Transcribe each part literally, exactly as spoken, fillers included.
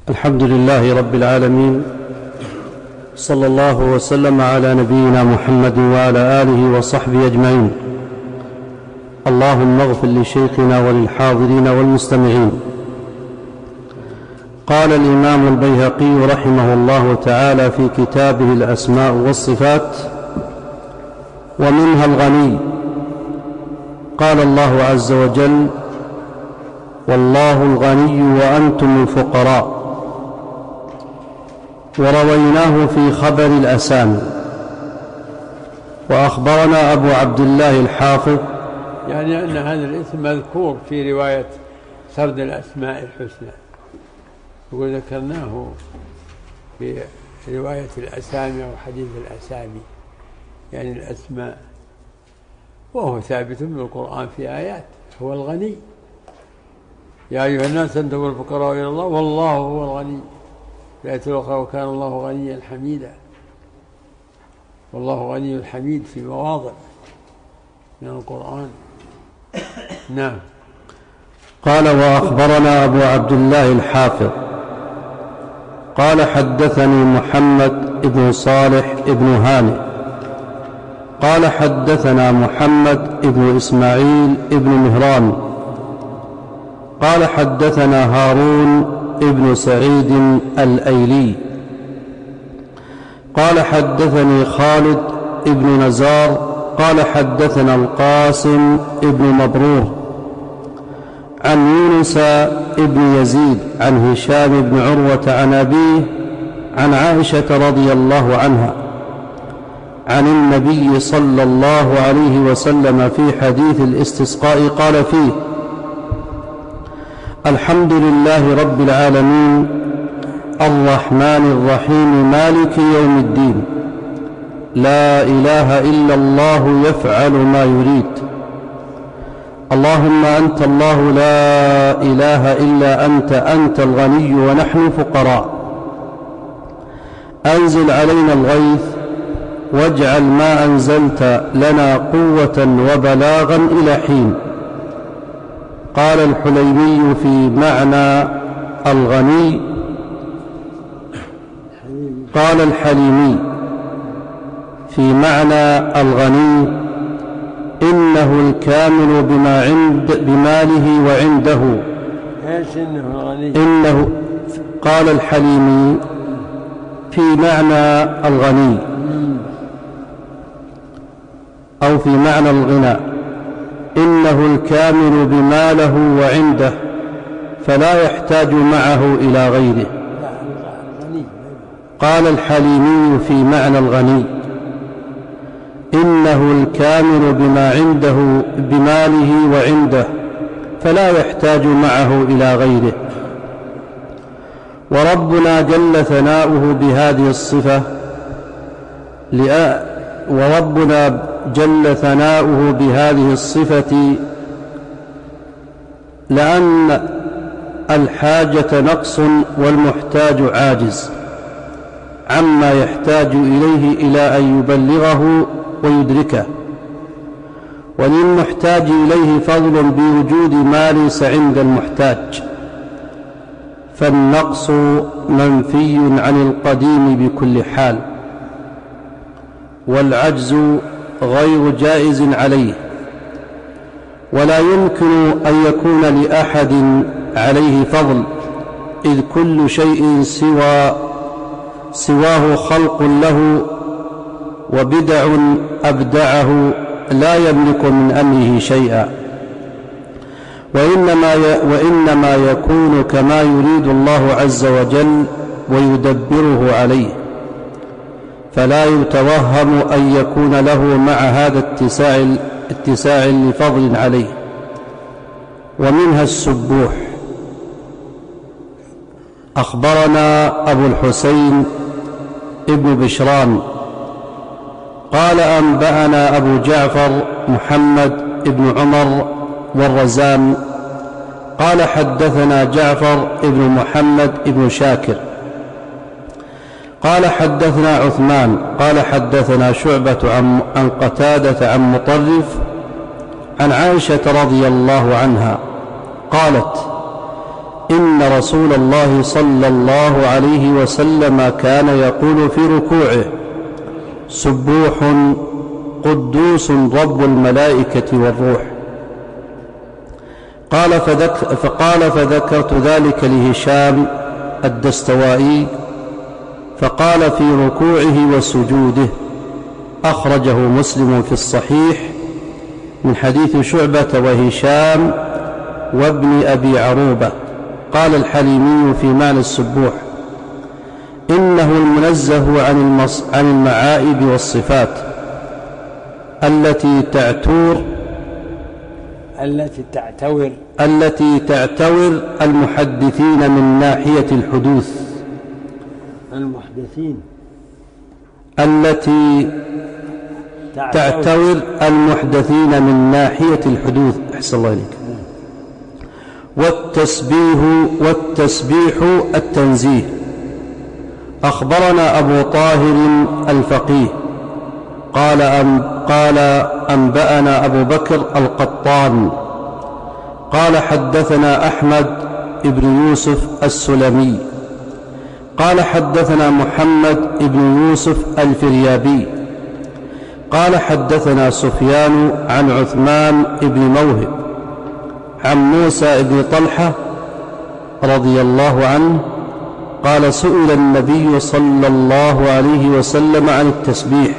الحمد لله رب العالمين، صلى الله وسلم على نبينا محمد وعلى آله وصحبه أجمعين. اللهم اغفر لشيخنا وللحاضرين والمستمعين. قال الإمام البيهقي رحمه الله تعالى في كتابه الأسماء والصفات: ومنها الغني. قال الله عز وجل: والله الغني وأنتم الفقراء. ورويناه في خبر الأسامي. وأخبرنا أبو عبد الله الحافظ، يعني أن هذا الاسم مذكور في رواية سرد الأسماء الحسنى، وذكرناه في رواية الأسامي أو حديث الأسامي، يعني الأسماء، وهو ثابت من القرآن في آيات. هو الغني: يا أيها الناس أنتم الفقراء إلى الله والله هو الغني. في آية الأخرى: وكان الله غنيا حميدا. والله غني حميد في مواضع من القرآن. نعم. قال: وأخبرنا أبو عبد الله الحافظ قال: حدثني محمد بن صالح بن هانئ قال: حدثنا محمد بن إسماعيل بن مهران قال: حدثنا هارون ابن سعيد الأيلي قال: حدثني خالد ابن نزار قال: حدثنا القاسم ابن مبرور عن يونس ابن يزيد عن هشام بن عروة عن أبيه عن عائشة رضي الله عنها عن النبي صلى الله عليه وسلم في حديث الاستسقاء قال فيه: الحمد لله رب العالمين الرحمن الرحيم مالك يوم الدين لا إله إلا الله يفعل ما يريد. اللهم أنت الله لا إله إلا أنت أنت الغني ونحن فقراء. أنزل علينا الغيث واجعل ما أنزلت لنا قوة وبلاغا إلى حين. قال الحليمي في معنى الغني قال الحليمي في معنى الغني: إنه الكامل بما عند بماله وعنده. إيش إنه الغني؟ إنه قال الحليمي في معنى الغني أو في معنى الغنى: إنه الكامل بماله وعنده فلا يحتاج معه إلى غيره. قال الحليمي في معنى الغني: إنه الكامل بما عنده بماله وعنده فلا يحتاج معه إلى غيره. وربنا جل ثناؤه بهذه الصفة وربنا جل ثناؤه بهذه الصفة لأن الحاجة نقص والمحتاج عاجز عما يحتاج إليه إلى أن يبلغه ويدركه، وللمحتاج إليه فضل بوجود ما ليس عند المحتاج، فالنقص منفي عن القديم بكل حال، والعجز غير جائز عليه، ولا يمكن أن يكون لأحد عليه فضل، إذ كل شيء سوى سواه خلق له وبدع أبدعه لا يملك من أمره شيئا، وإنما, وإنما يكون كما يريد الله عز وجل ويدبره عليه، فلا يتوهم أن يكون له مع هذا اتساع, اتساع لفضل عليه. ومنها السبوح. أخبرنا أبو الحسين ابن بشران قال: أنبأنا أبو جعفر محمد ابن عمر والرزان قال: حدثنا جعفر ابن محمد ابن شاكر قال: حدثنا عثمان قال: حدثنا شعبة عن قتادة عن مطرف عن عائشة رضي الله عنها قالت: إن رسول الله صلى الله عليه وسلم كان يقول في ركوعه: سبوح قدوس رب الملائكة والروح. قال فذك فقال فذكرت ذلك لهشام الدستوائي فقال: في ركوعه وسجوده. أخرجه مسلم في الصحيح من حديث شعبة وهشام وابن أبي عروبة. قال الحليمي في معنى السبوح: إنه المنزه عن, المص... عن المعائب والصفات التي تعتور التي تعتور التي تعتور المحدثين من ناحية الحدوث المحدثين التي تعتور المحدثين من ناحية الحدوث. أحسن الله إليك. والتسبيح والتسبيح التنزيه. أخبرنا أبو طاهر الفقيه قال أم قال أنبأنا أبو بكر القطان قال حدثنا أحمد بن يوسف السلمي قال حدثنا محمد بن يوسف الفريابي قال حدثنا سفيان عن عثمان بن موهب عن موسى بن طلحة رضي الله عنه قال: سئل النبي صلى الله عليه وسلم عن التسبيح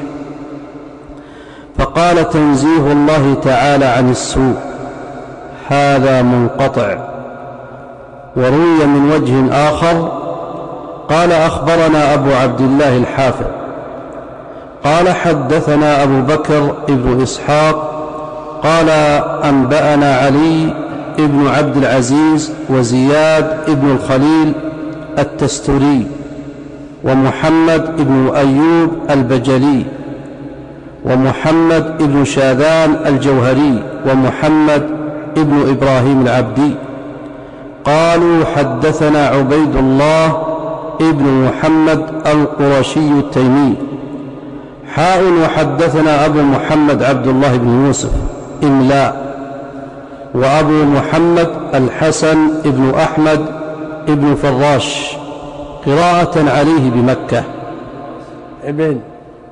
فقال: تنزيه الله تعالى عن السوء. هذا منقطع. وروي من وجه آخر قال: أخبرنا أبو عبد الله الحافظ قال حدثنا أبو بكر ابن إسحاق قال أنبأنا علي ابن عبد العزيز وزياد ابن الخليل التستري ومحمد ابن أيوب البجلي ومحمد ابن شاذان الجوهري ومحمد ابن إبراهيم العبدي قالوا: حدثنا عبيد الله ابن محمد القرشي التيمي حاء وحدثنا أبو محمد عبد الله بن يوسف إملاء وأبو محمد الحسن ابن أحمد ابن فراش قراءة عليه بمكة ابن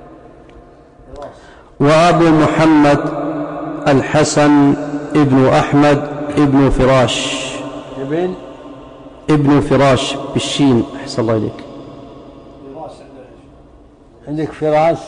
وأبو محمد الحسن ابن أحمد ابن فراش ابن ابن فراش بالشين. أحسن الله إليك. عندك فراس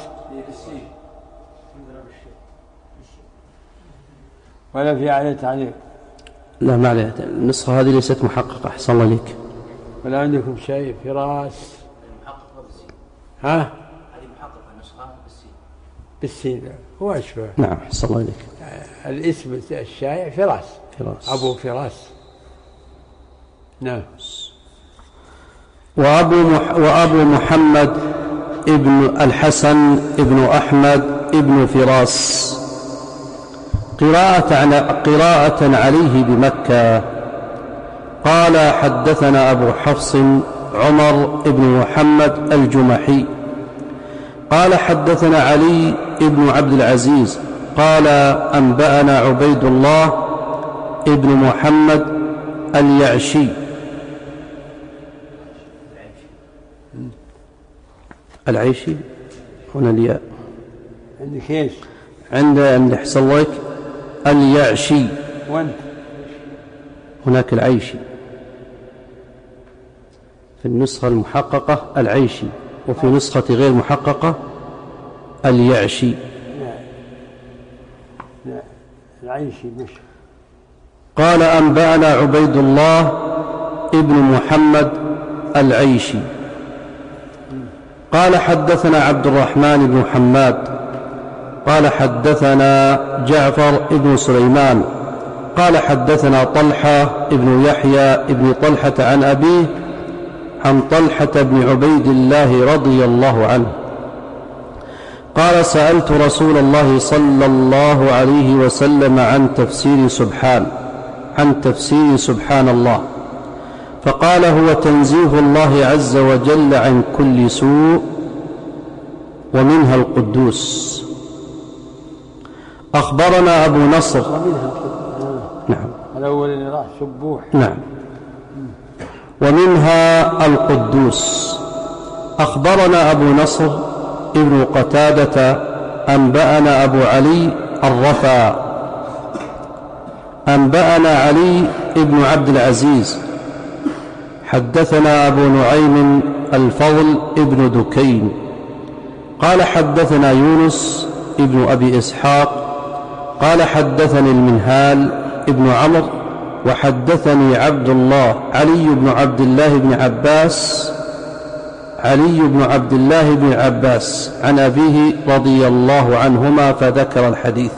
ولا في عليه تعليق؟ لا ما عليه. النسخة هذه ليست محققة. أحسن الله إليك. ولا عندكم شيء فراس؟ ها؟ هذه محققة نسخة بالسين. بالسين هو أشبه. نعم. أحسن الله إليك. الاسم الشائع فراس. فراس. أبو فراس. نعم. وأبو, مح وأبو محمد ابن الحسن ابن أحمد ابن فراس قراءة, قراءة عليه بمكة. قال: حدثنا أبو حفص عمر ابن محمد الجمحي قال حدثنا علي ابن عبد العزيز قال أنبأنا عبيد الله ابن محمد اليعشي العيشي هنا الياء عندك ايش؟ عند عند حصل لك اليعشي وانت هناك العيشي في النسخة المحققة العيشي وفي نسخة غير محققة اليعشي. لا لا العيشي مش. قال أنبأنا عبيد الله ابن محمد العيشي قال حدثنا عبد الرحمن بن حماد قال حدثنا جعفر بن سليمان قال حدثنا طلحة بن يحيى بن طلحة عن أبيه عن طلحة بن عبيد الله رضي الله عنه قال سألت رسول الله صلى الله عليه وسلم عن تفسير سبحان عن تفسير سبحان الله فقال هو تنزيه الله عز وجل عن كل سوء ومنها القدوس. أخبرنا أبو نصر ومنها نعم الأول اللي راح سبوح نعم ومنها القدوس. أخبرنا أبو نصر ابن قتادة أنبأنا أبو علي الرفا أنبأنا علي ابن عبد العزيز حدثنا أبو نعيم الفضل ابن دكين قال حدثنا يونس ابن أبي إسحاق قال حدثني المنهال ابن عمرو وحدثني عبد الله علي بن عبد الله بن عباس علي بن عبد الله بن عباس عن أبيه رضي الله عنهما فذكر الحديث.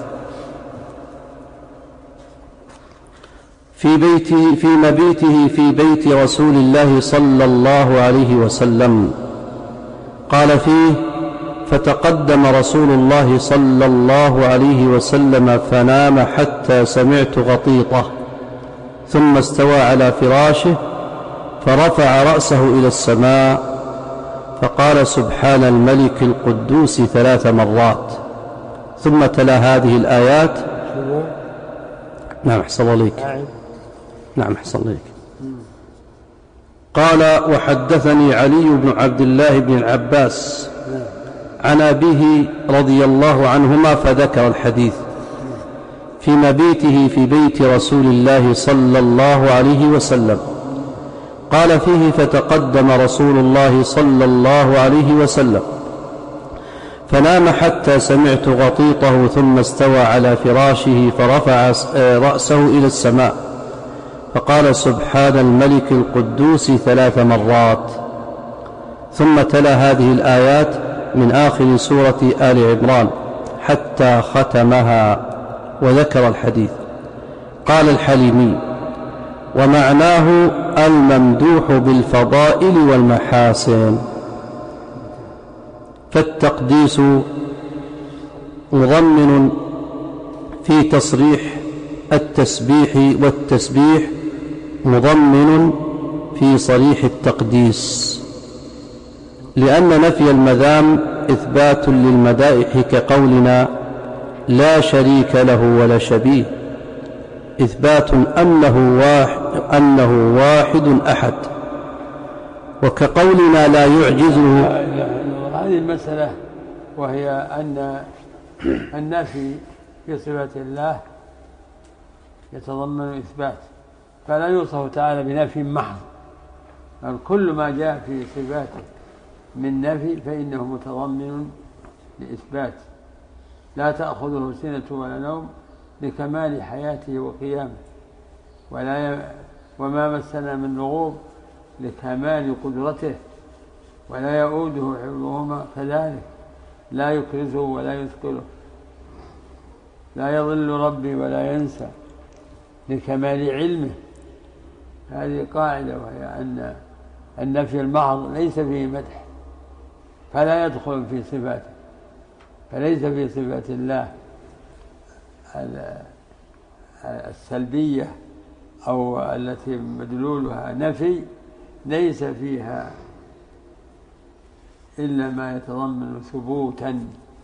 في بيته في مبيته في بيت رسول الله صلى الله عليه وسلم قال فيه: فتقدم رسول الله صلى الله عليه وسلم فنام حتى سمعت غطيطه ثم استوى على فراشه فرفع رأسه إلى السماء فقال: سبحان الملك القدوس ثلاث مرات، ثم تلا هذه الآيات. نعم أحسن الله عليك. نعم أحسن الله عليك. قال: وحدثني علي بن عبد الله بن العباس عن أبيه رضي الله عنهما فذكر الحديث. في مبيته في بيت رسول الله صلى الله عليه وسلم قال فيه: فتقدم رسول الله صلى الله عليه وسلم فنام حتى سمعت غطيطه ثم استوى على فراشه فرفع رأسه إلى السماء فقال: سبحان الملك القدوس ثلاث مرات، ثم تلا هذه الآيات من آخر سورة آل عمران حتى ختمها وذكر الحديث. قال الحليمي: ومعناه الممدوح بالفضائل والمحاسن. فالتقديس مضمن في تصريح التسبيح، والتسبيح مضمن في صريح التقديس، لأن نفي المذام إثبات للمدائح كقولنا: لا شريك له ولا شبيه، إثبات أنه واحد, أنه واحد أحد. وكقولنا: لا يعجزه. هذه المسألة، وهي أن النفي في صفة الله يتضمن إثبات، فلا يوصف تعالى بنفي محض، بل كل ما جاء في صفاته من نفي فإنه متضمن لإثبات. لا تأخذه سنة ولا نوم لكمال حياته وقيامه، ولا ي... وما مسنا من لغوب لكمال قدرته، ولا يؤوده حفظهما كذلك، لا يكرزه ولا يثقله، لا يضل ربي ولا ينسى لكمال علمه. هذه قاعدة، وهي أن النفي المحض ليس فيه مدح، فلا يدخل في صفاته، فليس في صفات الله السلبية أو التي مدلولها نفي ليس فيها إلا ما يتضمن ثبوتا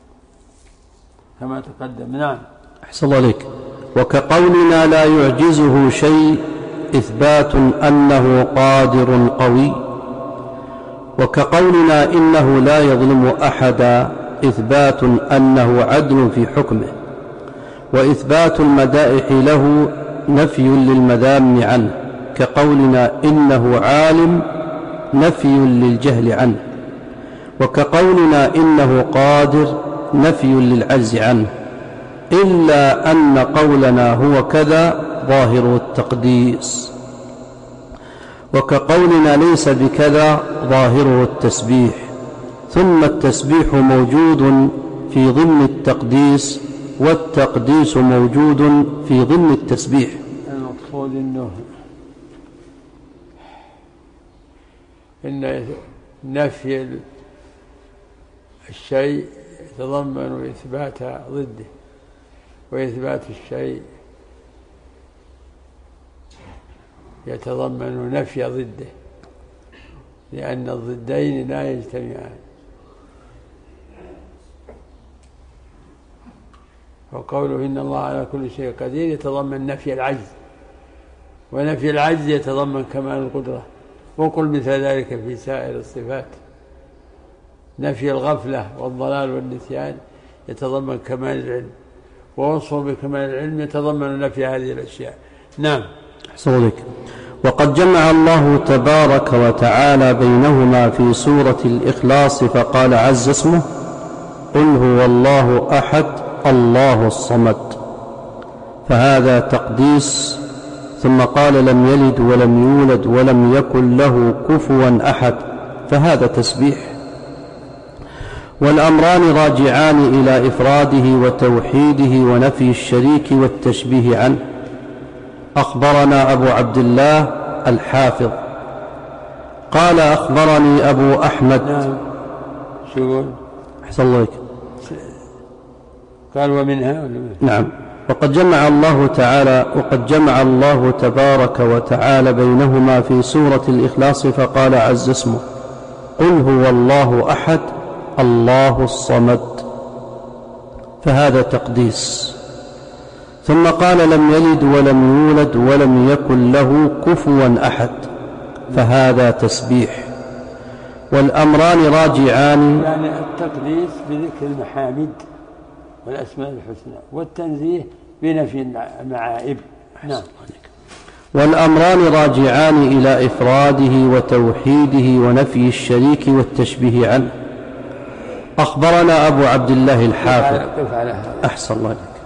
كما تقدم. نعم أحسن الله عليك. وكقولنا: لا يعجزه شيء، إثبات أنه قادر قوي. وكقولنا: إنه لا يظلم أحدا، إثبات أنه عدل في حكمه. وإثبات المدائح له نفي للمذام عنه، كقولنا: إنه عالم، نفي للجهل عنه. وكقولنا: إنه قادر، نفي للعجز عنه، إلا أن قولنا هو كذا ظاهر التقديس. وكقولنا: ليس بكذا ظاهره التسبيح. ثم التسبيح موجود في ضمن التقديس، والتقديس موجود في ضمن التسبيح. المقصود إنه إن نفي الشيء يتضمن إثبات ضده، وإثبات الشيء يتضمن نفي ضده، لأن الضدين لا يجتمعان. وقوله إن الله على كل شيء قدير يتضمن نفي العجز، ونفي العجز يتضمن كمال القدرة، وقل مثل ذلك في سائر الصفات. نفي الغفلة والضلال والنسيان يتضمن كمال العلم، ووصفه بكمال العلم يتضمن نفي هذه الأشياء. نعم. أحسن لك. وقد جمع الله تبارك وتعالى بينهما في سورة الإخلاص فقال عز اسمه: قل هو الله أحد الله الصمد، فهذا تقديس. ثم قال لم يلد ولم يولد ولم يكن له كفوا أحد، فهذا تسبيح. والأمران راجعان إلى إفراده وتوحيده ونفي الشريك والتشبيه عنه. أخبرنا أبو عبد الله الحافظ قال أخبرني أبو أحمد. نعم. شو يقول؟ أحسن الله إليك. قال ومنها ولا؟ نعم. وقد جمع الله تعالى وقد جمع الله تبارك وتعالى بينهما في سورة الإخلاص فقال عز اسمه: قل هو الله أحد الله الصمد، فهذا تقديس. ثم قال لم يلد ولم يولد ولم يكن له كفوا أحد، فهذا تسبيح. والأمران راجعان، يعني التقديس بذكر المحامد والأسماء الحسنى، والتنزيه بنفي المعائب. نعم. والأمران راجعان إلى إفراده وتوحيده ونفي الشريك والتشبيه عنه. أخبرنا أبو عبد الله الحافظ. قف على هذا. أحسن الله.